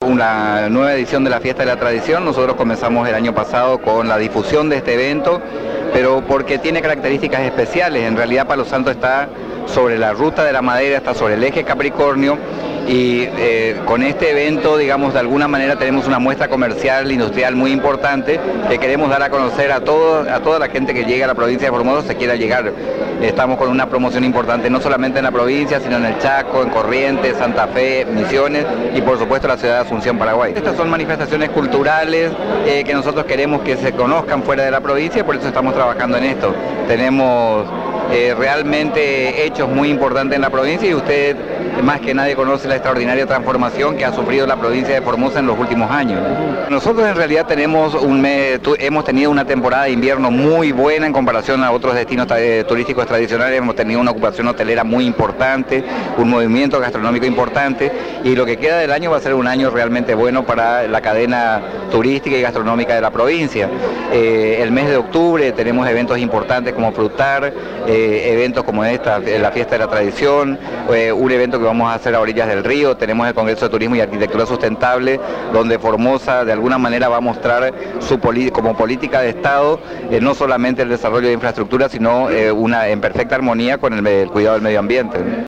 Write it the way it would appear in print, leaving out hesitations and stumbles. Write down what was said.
una nueva edición de la Fiesta de la Tradición. Nosotros comenzamos el año pasado con la difusión de este evento, pero porque tiene características especiales. En realidad Palo Santo está sobre la ruta de la madera, está sobre el eje Capricornio, y con este evento, digamos, de alguna manera tenemos una muestra comercial, industrial muy importante que queremos dar a conocer a toda la gente que llega a la provincia de Formosa, se quiera llegar. Estamos con una promoción importante, no solamente en la provincia, sino en el Chaco, en Corrientes, Santa Fe, Misiones y por supuesto la ciudad de Asunción, Paraguay. Estas son manifestaciones culturales que nosotros queremos que se conozcan fuera de la provincia, por eso estamos trabajando en esto. Tenemos realmente hechos muy importantes en la provincia y usted más que nadie conoce la extraordinaria transformación que ha sufrido la provincia de Formosa en los últimos años. Nosotros en realidad hemos tenido una temporada de invierno muy buena en comparación a otros destinos turísticos tradicionales. Hemos tenido una ocupación hotelera muy importante, un movimiento gastronómico importante, y lo que queda del año va a ser un año realmente bueno para la cadena turística y gastronómica de la provincia. El mes de octubre tenemos eventos importantes como Frutar, eventos como la Fiesta de la Tradición, un evento que vamos a hacer a orillas del río. Tenemos el Congreso de Turismo y Arquitectura Sustentable, donde Formosa de alguna manera va a mostrar como política de Estado, no solamente el desarrollo de infraestructura, sino en perfecta armonía con el cuidado del medio ambiente.